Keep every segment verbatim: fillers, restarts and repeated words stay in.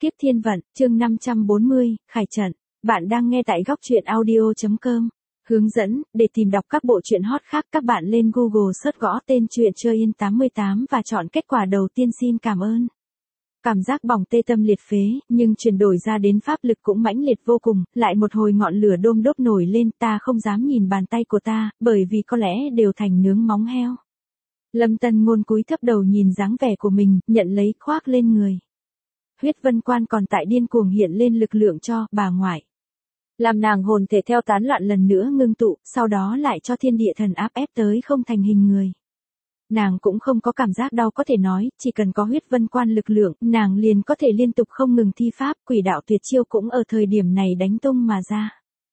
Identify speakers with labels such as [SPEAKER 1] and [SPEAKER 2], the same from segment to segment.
[SPEAKER 1] Kiếp thiên vận, chương năm trăm bốn mươi, Khải trận. Bạn đang nghe tại góc truyện audio chấm com. Hướng dẫn, để tìm đọc các bộ truyện hot khác các bạn lên Google search gõ tên truyện Chơi Yên tám mươi tám và chọn kết quả đầu tiên. Xin cảm ơn. Cảm giác bỏng tê tâm liệt phế, nhưng chuyển đổi ra đến pháp lực cũng mãnh liệt vô cùng, lại một hồi ngọn lửa đôm đốp nổi lên, ta không dám nhìn bàn tay của ta, bởi vì có lẽ đều thành nướng móng heo. Lâm Tân Ngôn cúi thấp đầu nhìn dáng vẻ của mình, nhận lấy khoác lên người. Huyết vân quan còn tại điên cuồng hiện lên lực lượng cho bà ngoại. Làm nàng hồn thể theo tán loạn lần nữa ngưng tụ, sau đó lại cho thiên địa thần áp ép tới không thành hình người. Nàng cũng không có cảm giác đau có thể nói, chỉ cần có huyết vân quan lực lượng, nàng liền có thể liên tục không ngừng thi pháp, quỷ đạo tuyệt chiêu cũng ở thời điểm này đánh tung mà ra.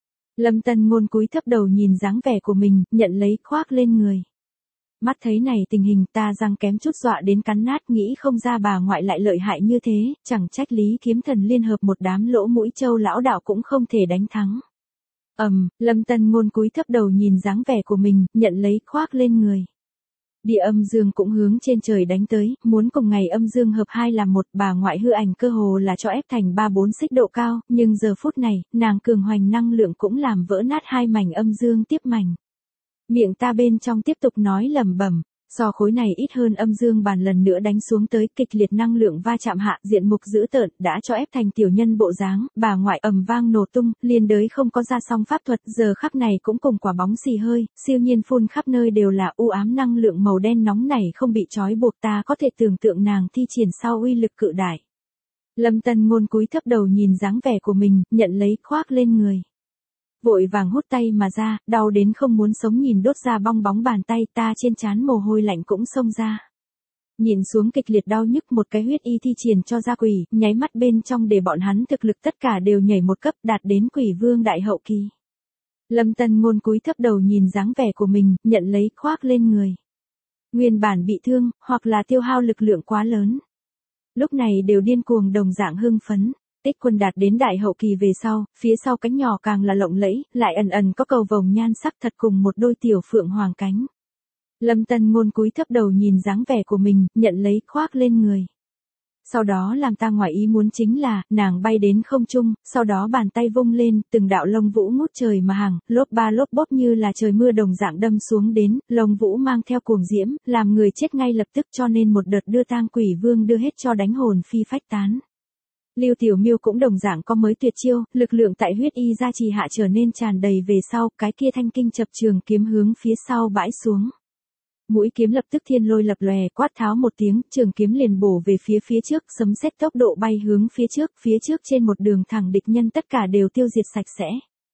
[SPEAKER 1] Lâm Tân Ngôn cúi thấp đầu nhìn dáng vẻ của mình, nhận lấy khoác lên người. Mắt thấy này tình hình ta răng kém chút dọa đến cắn nát, nghĩ không ra bà ngoại lại lợi hại như thế, chẳng trách Lý Kiếm Thần liên hợp một đám lỗ mũi châu lão đạo cũng không thể đánh thắng. Ầm, um, Lâm Tân Ngôn cúi thấp đầu nhìn dáng vẻ của mình, nhận lấy khoác lên người. Địa âm dương cũng hướng trên trời đánh tới, muốn cùng ngày âm dương hợp hai làm một, bà ngoại hư ảnh cơ hồ là cho ép thành ba bốn xích độ cao, nhưng giờ phút này, nàng cường hoành năng lượng cũng làm vỡ nát hai mảnh âm dương tiếp mảnh. Miệng ta bên trong tiếp tục nói lẩm bẩm, so khối này ít hơn âm dương bàn lần nữa đánh xuống tới, kịch liệt năng lượng va chạm hạ, diện mục dữ tợn đã cho ép thành tiểu nhân bộ dáng, bà ngoại ầm vang nổ tung, liên đới không có ra song pháp thuật, giờ khắc này cũng cùng quả bóng xì hơi, siêu nhiên phun khắp nơi đều là u ám năng lượng màu đen nóng nảy không bị trói buộc, ta có thể tưởng tượng nàng thi triển sau uy lực cự đại. Lâm Tân Ngôn cúi thấp đầu nhìn dáng vẻ của mình, nhận lấy khoác lên người. Vội vàng hút tay mà ra, đau đến không muốn sống, nhìn đốt ra bong bóng bàn tay, ta trên trán mồ hôi lạnh cũng xông ra. Nhìn xuống kịch liệt đau nhức, một cái huyết y thi triển cho ra quỷ, nháy mắt bên trong để bọn hắn thực lực tất cả đều nhảy một cấp, đạt đến quỷ vương đại hậu kỳ. Lâm Tân Ngôn cúi thấp đầu nhìn dáng vẻ của mình, nhận lấy khoác lên người. Nguyên bản bị thương, hoặc là tiêu hao lực lượng quá lớn. Lúc này đều điên cuồng đồng dạng hưng phấn. Tích Quân đạt đến đại hậu kỳ về sau, phía sau cánh nhỏ càng là lộng lẫy, lại ẩn ẩn có cầu vồng nhan sắc thật cùng một đôi tiểu phượng hoàng cánh. Lâm Tân Ngôn cúi thấp đầu nhìn dáng vẻ của mình, nhận lấy khoác lên người. Sau đó làm ta ngoài ý muốn chính là, nàng bay đến không trung, sau đó bàn tay vung lên, từng đạo lông vũ ngút trời mà hàng, lốp ba lốp bốp như là trời mưa đồng dạng đâm xuống đến, lông vũ mang theo cuồng diễm, làm người chết ngay lập tức, cho nên một đợt đưa tang quỷ vương đưa hết cho đánh hồn phi phách tán. Lưu Tiểu Miêu cũng đồng dạng có mới tuyệt chiêu, lực lượng tại huyết y gia trì hạ trở nên tràn đầy về sau, cái kia thanh kinh chập trường kiếm hướng phía sau bãi xuống. Mũi kiếm lập tức thiên lôi lập lòe, quát tháo một tiếng, trường kiếm liền bổ về phía phía trước, sấm sét tốc độ bay hướng phía trước, phía trước trên một đường thẳng địch nhân tất cả đều tiêu diệt sạch sẽ.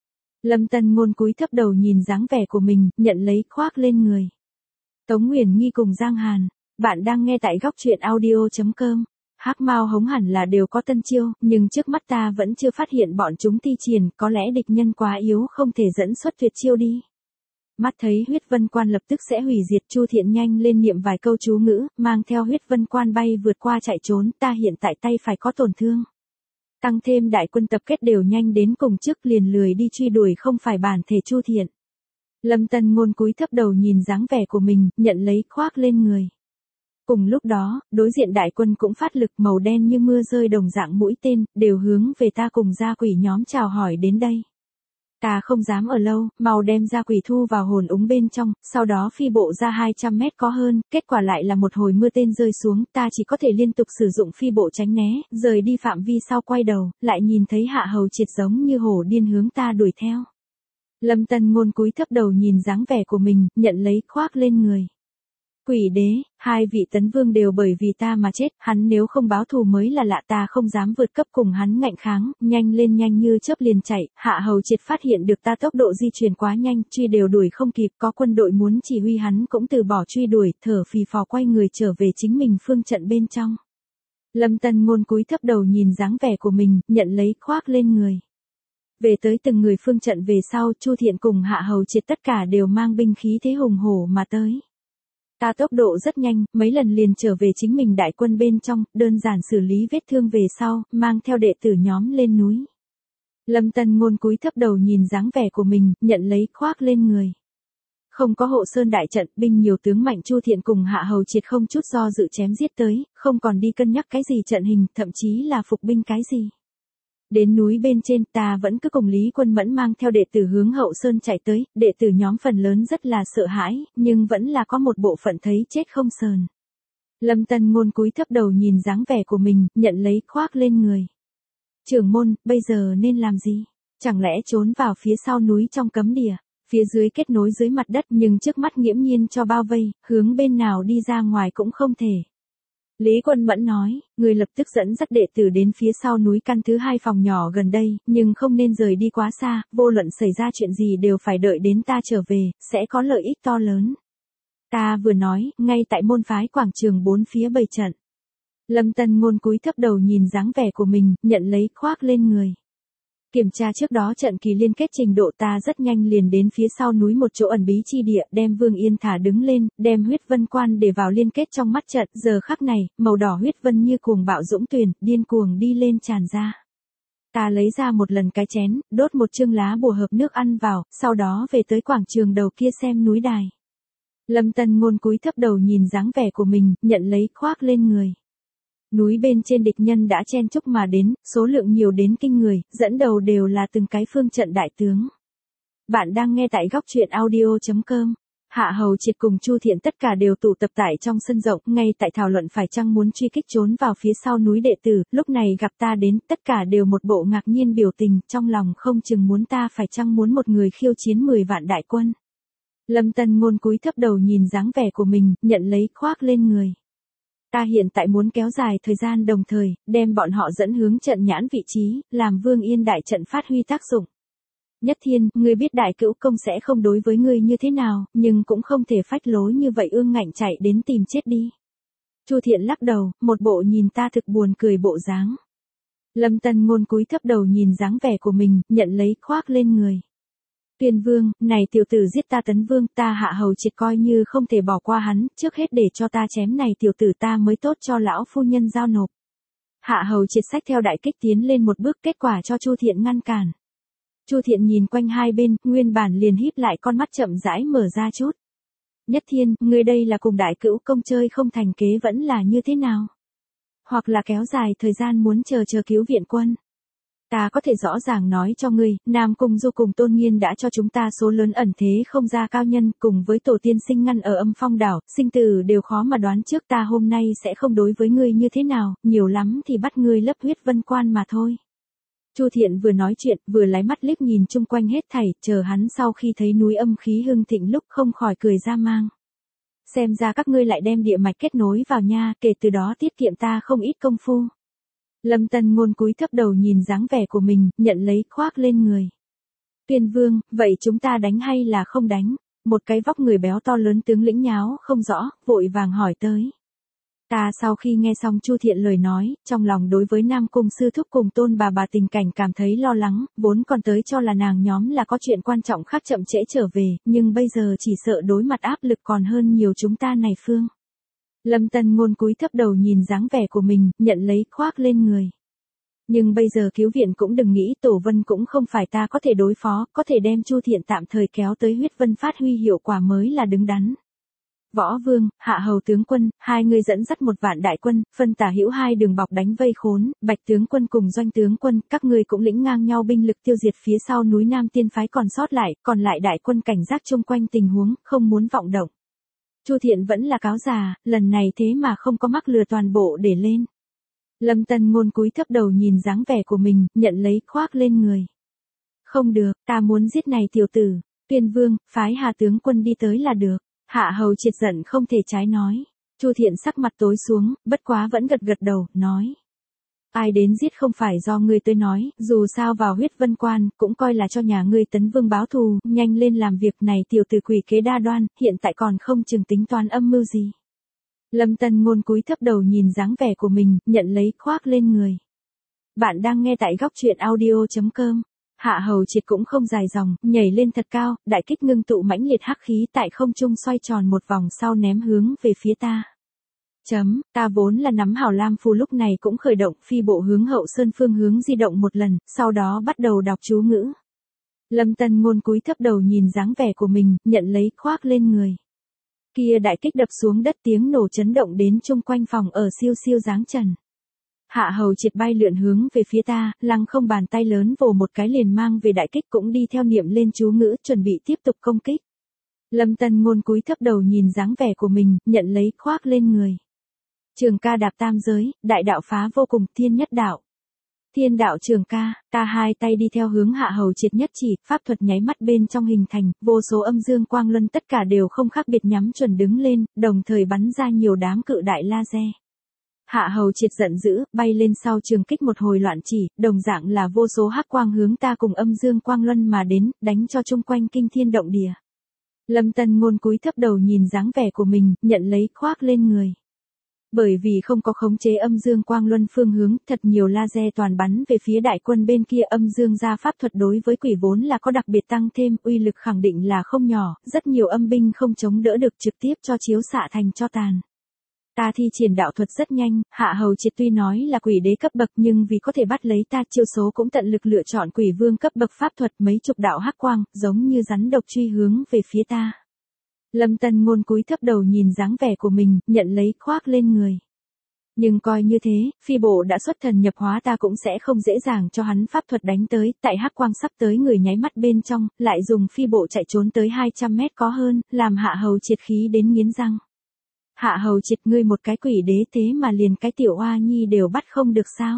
[SPEAKER 1] Lâm Tân Ngôn cúi thấp đầu nhìn dáng vẻ của mình, nhận lấy khoác lên người. Tống Nguyền Nghi cùng Giang Hàn, bạn đang nghe tại góc truyện audio chấm com. Hắc Mao Hống hẳn là đều có tân chiêu, nhưng trước mắt ta vẫn chưa phát hiện bọn chúng thi triển, có lẽ địch nhân quá yếu không thể dẫn xuất tuyệt chiêu đi. Mắt thấy huyết vân quan lập tức sẽ hủy diệt, Chu Thiện nhanh lên niệm vài câu chú ngữ, mang theo huyết vân quan bay vượt qua chạy trốn, ta hiện tại tay phải có tổn thương. Tăng thêm đại quân tập kết đều nhanh đến cùng trước, liền lười đi truy đuổi không phải bản thể Chu Thiện. Lâm Tân Ngôn cúi thấp đầu nhìn dáng vẻ của mình, nhận lấy khoác lên người. Cùng lúc đó, đối diện đại quân cũng phát lực, màu đen như mưa rơi đồng dạng mũi tên, đều hướng về ta cùng gia quỷ nhóm chào hỏi đến đây. Ta không dám ở lâu, mau đem gia quỷ thu vào hồn úng bên trong, sau đó phi bộ ra hai trăm mét có hơn, kết quả lại là một hồi mưa tên rơi xuống, ta chỉ có thể liên tục sử dụng phi bộ tránh né, rời đi phạm vi sau quay đầu, lại nhìn thấy Hạ Hầu Triệt giống như hổ điên hướng ta đuổi theo. Lâm Tân Ngôn cúi thấp đầu nhìn dáng vẻ của mình, nhận lấy khoác lên người. Quỷ đế, hai vị tấn vương đều bởi vì ta mà chết, hắn nếu không báo thù mới là lạ, ta không dám vượt cấp cùng hắn ngạnh kháng, nhanh lên nhanh như chớp liền chạy, Hạ Hầu Triệt phát hiện được ta tốc độ di chuyển quá nhanh, truy đều đuổi không kịp, có quân đội muốn chỉ huy hắn cũng từ bỏ truy đuổi, thở phì phò quay người trở về chính mình phương trận bên trong. Lâm Tân Ngôn cúi thấp đầu nhìn dáng vẻ của mình, nhận lấy khoác lên người. Về tới từng người phương trận về sau, Chu Thiện cùng Hạ Hầu Triệt tất cả đều mang binh khí thế hùng hổ mà tới. Ta tốc độ rất nhanh, mấy lần liền trở về chính mình đại quân bên trong, đơn giản xử lý vết thương về sau, mang theo đệ tử nhóm lên núi. Lâm Tân Ngôn cúi thấp đầu nhìn dáng vẻ của mình, nhận lấy khoác lên người. Không có hộ sơn đại trận, binh nhiều tướng mạnh, Chu Thiện cùng Hạ Hầu Triệt không chút do dự chém giết tới, không còn đi cân nhắc cái gì trận hình, thậm chí là phục binh cái gì. Đến núi bên trên, ta vẫn cứ cùng Lý Quân Mẫn mang theo đệ tử hướng hậu sơn chạy tới, đệ tử nhóm phần lớn rất là sợ hãi, nhưng vẫn là có một bộ phận thấy chết không sờn. Lâm Tân Ngôn cúi thấp đầu nhìn dáng vẻ của mình, nhận lấy khoác lên người. Trưởng môn, bây giờ nên làm gì? Chẳng lẽ trốn vào phía sau núi trong cấm địa, phía dưới kết nối dưới mặt đất, nhưng trước mắt nghiễm nhiên cho bao vây, hướng bên nào đi ra ngoài cũng không thể. Lý Quân Mẫn nói, người lập tức dẫn dắt đệ tử đến phía sau núi căn thứ hai phòng nhỏ gần đây, nhưng không nên rời đi quá xa, vô luận xảy ra chuyện gì đều phải đợi đến ta trở về, sẽ có lợi ích to lớn. Ta vừa nói, ngay tại môn phái quảng trường bốn phía bày trận. Lâm Tân Ngôn cúi thấp đầu nhìn dáng vẻ của mình, nhận lấy khoác lên người. Kiểm tra trước đó trận kỳ liên kết trình độ, ta rất nhanh liền đến phía sau núi một chỗ ẩn bí chi địa, đem Vương Yên thả đứng lên, đem huyết vân quan để vào liên kết trong mắt trận, giờ khắc này, màu đỏ huyết vân như cuồng bạo dũng tuyền, điên cuồng đi lên tràn ra. Ta lấy ra một lần cái chén, đốt một chương lá bùa hợp nước ăn vào, sau đó về tới quảng trường đầu kia xem núi đài. Lâm Tân Ngôn cúi thấp đầu nhìn dáng vẻ của mình, nhận lấy khoác lên người. Núi bên trên địch nhân đã chen chúc mà đến, số lượng nhiều đến kinh người, dẫn đầu đều là từng cái phương trận đại tướng. Bạn đang nghe tại góc truyện audio chấm com. Hạ Hầu Triệt cùng Chu Thiện tất cả đều tụ tập tại trong sân rộng, ngay tại thảo luận phải chăng muốn truy kích trốn vào phía sau núi đệ tử, lúc này gặp ta đến, tất cả đều một bộ ngạc nhiên biểu tình, trong lòng không chừng muốn ta phải chăng muốn một người khiêu chiến mười vạn đại quân. Lâm Tân Ngôn cúi thấp đầu nhìn dáng vẻ của mình, nhận lấy khoác lên người. Ta hiện tại muốn kéo dài thời gian đồng thời, đem bọn họ dẫn hướng trận nhãn vị trí, làm Vương Yên đại trận phát huy tác dụng. Nhất Thiên, ngươi biết đại cữu công sẽ không đối với ngươi như thế nào, nhưng cũng không thể phách lối như vậy ương ngạnh chạy đến tìm chết đi. Chu Thiện lắc đầu, một bộ nhìn ta thực buồn cười bộ dáng. Lâm Tân Ngôn cúi thấp đầu nhìn dáng vẻ của mình, nhận lấy khoác lên người. Tuyên Vương, này tiểu tử giết ta Tấn Vương, ta Hạ Hầu Triệt coi như không thể bỏ qua hắn, trước hết để cho ta chém này tiểu tử ta mới tốt cho lão phu nhân giao nộp. Hạ Hầu Triệt xách theo đại kích tiến lên một bước, kết quả cho Chu Thiện ngăn cản. Chu Thiện nhìn quanh hai bên, nguyên bản liền híp lại con mắt chậm rãi mở ra chút. Nhất Thiên, ngươi đây là cùng đại cữu công chơi không thành kế vẫn là như thế nào? Hoặc là kéo dài thời gian muốn chờ chờ cứu viện quân? Ta có thể rõ ràng nói cho ngươi, Nam Cung Du cùng Tôn Nghiên đã cho chúng ta số lớn ẩn thế không ra cao nhân, cùng với tổ tiên sinh ngăn ở Âm Phong đảo, sinh tử đều khó mà đoán trước, ta hôm nay sẽ không đối với ngươi như thế nào, nhiều lắm thì bắt ngươi lấp huyết vân quan mà thôi. Chu Thiện vừa nói chuyện, vừa lái mắt liếc nhìn chung quanh hết thảy, chờ hắn sau khi thấy núi âm khí hưng thịnh lúc không khỏi cười ra mang. Xem ra các ngươi lại đem địa mạch kết nối vào nha, kể từ đó tiết kiệm ta không ít công phu. Lâm Tân Ngôn cúi thấp đầu nhìn dáng vẻ của mình, nhận lấy khoác lên người. Tuyên Vương, vậy chúng ta đánh hay là không đánh? Một cái vóc người béo to lớn tướng lĩnh nháo không rõ, vội vàng hỏi tới. Ta sau khi nghe xong Chu Thiện lời nói, trong lòng đối với Nam Cung sư thúc cùng Tôn bà bà tình cảnh cảm thấy lo lắng, vốn còn tới cho là nàng nhóm là có chuyện quan trọng khác chậm trễ trở về, nhưng bây giờ chỉ sợ đối mặt áp lực còn hơn nhiều chúng ta này phương. Lâm Tân Ngôn cúi thấp đầu nhìn dáng vẻ của mình, nhận lấy khoác lên người. Nhưng bây giờ cứu viện cũng đừng nghĩ, Tổ Vân cũng không phải ta có thể đối phó, có thể đem Chu Thiện tạm thời kéo tới huyết vân phát huy hiệu quả mới là đứng đắn. Võ Vương, Hạ Hầu tướng quân, hai người dẫn dắt một vạn đại quân, phân tả hữu hai đường bọc đánh vây khốn, Bạch tướng quân cùng Doanh tướng quân, các ngươi cũng lĩnh ngang nhau binh lực tiêu diệt phía sau núi Nam Tiên phái còn sót lại, còn lại đại quân cảnh giác chung quanh tình huống, không muốn vọng động. Chu Thiện vẫn là cáo già, lần này thế mà không có mắc lừa toàn bộ để lên. Lâm Tân Ngôn cúi thấp đầu nhìn dáng vẻ của mình, nhận lấy khoác lên người. Không được, ta muốn giết này tiểu tử. Tuyên Vương, phái Hà tướng quân đi tới là được. Hạ Hầu Triệt giận không thể trái nói. Chu Thiện sắc mặt tối xuống, bất quá vẫn gật gật đầu, nói. Ai đến giết không phải do ngươi tới nói, dù sao vào huyết vân quan, cũng coi là cho nhà ngươi Tấn Vương báo thù, nhanh lên làm việc này tiểu tử quỷ kế đa đoan, hiện tại còn không chừng tính toán âm mưu gì. Lâm Tân Ngôn cúi thấp đầu nhìn dáng vẻ của mình, nhận lấy khoác lên người. Bạn đang nghe tại góc truyện audio chấm com. Hạ Hầu Triệt cũng không dài dòng, nhảy lên thật cao, đại kích ngưng tụ mãnh liệt hắc khí tại không trung xoay tròn một vòng sau ném hướng về phía ta. Chấm, ta vốn là nắm hảo lam phù lúc này cũng khởi động phi bộ hướng hậu sơn phương hướng di động một lần, sau đó bắt đầu đọc chú ngữ. Lâm Tân Ngôn cúi thấp đầu nhìn dáng vẻ của mình, nhận lấy khoác lên người. Kia đại kích đập xuống đất, tiếng nổ chấn động đến chung quanh phòng ở siêu siêu giáng trần. Hạ Hầu Triệt bay lượn hướng về phía ta, lăng không bàn tay lớn vồ một cái liền mang về đại kích, cũng đi theo niệm lên chú ngữ chuẩn bị tiếp tục công kích. Lâm Tân Ngôn cúi thấp đầu nhìn dáng vẻ của mình, nhận lấy khoác lên người. Trường ca đạp tam giới, đại đạo phá vô cùng, thiên nhất đạo. Thiên đạo trường ca, ta hai tay đi theo hướng Hạ Hầu Triệt nhất chỉ, pháp thuật nháy mắt bên trong hình thành, vô số âm dương quang luân tất cả đều không khác biệt nhắm chuẩn đứng lên, đồng thời bắn ra nhiều đám cự đại laser. Hạ Hầu Triệt giận dữ, bay lên sau trường kích một hồi loạn chỉ, đồng dạng là vô số hắc quang hướng ta cùng âm dương quang luân mà đến, đánh cho chung quanh kinh thiên động địa. Lâm Tân Ngôn cúi thấp đầu nhìn dáng vẻ của mình, nhận lấy khoác lên người. Bởi vì không có khống chế âm dương quang luân phương hướng, thật nhiều laser toàn bắn về phía đại quân bên kia, âm dương gia pháp thuật đối với quỷ vốn là có đặc biệt tăng thêm, uy lực khẳng định là không nhỏ, rất nhiều âm binh không chống đỡ được trực tiếp cho chiếu xạ thành tro tàn. Ta thi triển đạo thuật rất nhanh, Hạ Hầu Triệt tuy nói là quỷ đế cấp bậc nhưng vì có thể bắt lấy ta, chiêu số cũng tận lực lựa chọn quỷ vương cấp bậc pháp thuật, mấy chục đạo hắc quang, giống như rắn độc truy hướng về phía ta. Lâm Tân Ngôn cúi thấp đầu nhìn dáng vẻ của mình, nhận lấy khoác lên người. Nhưng coi như thế, phi bộ đã xuất thần nhập hóa, ta cũng sẽ không dễ dàng cho hắn pháp thuật đánh tới, tại hắc quang sắp tới người nháy mắt bên trong, lại dùng phi bộ chạy trốn tới hai trăm mét có hơn, làm Hạ Hầu Triệt khí đến nghiến răng. Hạ Hầu Triệt, ngươi một cái quỷ đế thế mà liền cái tiểu oa nhi đều bắt không được sao?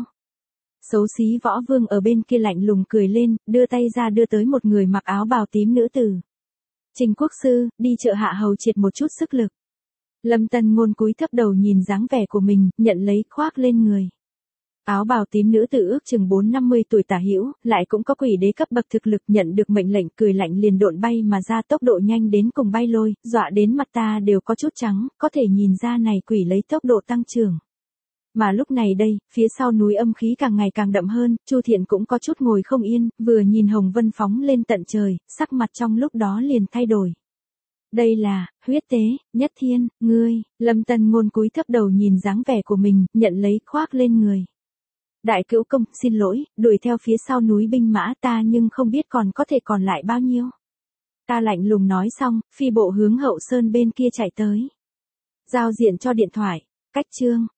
[SPEAKER 1] Xấu xí võ vương ở bên kia lạnh lùng cười lên, đưa tay ra đưa tới một người mặc áo bào tím nữ tử. Trình quốc sư, đi trợ Hạ Hầu Triệt một chút sức lực. Lâm Tân Ngôn cúi thấp đầu nhìn dáng vẻ của mình, nhận lấy khoác lên người. Áo bào tím nữ tử ước chừng bốn năm mươi tuổi tả hữu, lại cũng có quỷ đế cấp bậc thực lực, nhận được mệnh lệnh cười lạnh liền độn bay mà ra, tốc độ nhanh đến cùng bay lôi, dọa đến mặt ta đều có chút trắng, có thể nhìn ra này quỷ lấy tốc độ tăng trưởng. Mà lúc này đây, phía sau núi âm khí càng ngày càng đậm hơn, Chu Thiện cũng có chút ngồi không yên, vừa nhìn Hồng Vân phóng lên tận trời, sắc mặt trong lúc đó liền thay đổi. Đây là, huyết tế, nhất thiên, ngươi, Lâm Tân Ngôn cúi thấp đầu nhìn dáng vẻ của mình, nhận lấy khoác lên người. Đại cữu công, xin lỗi, đuổi theo phía sau núi binh mã ta nhưng không biết còn có thể còn lại bao nhiêu. Ta lạnh lùng nói xong, phi bộ hướng Hậu Sơn bên kia chạy tới. Giao diện cho điện thoại, cách chương.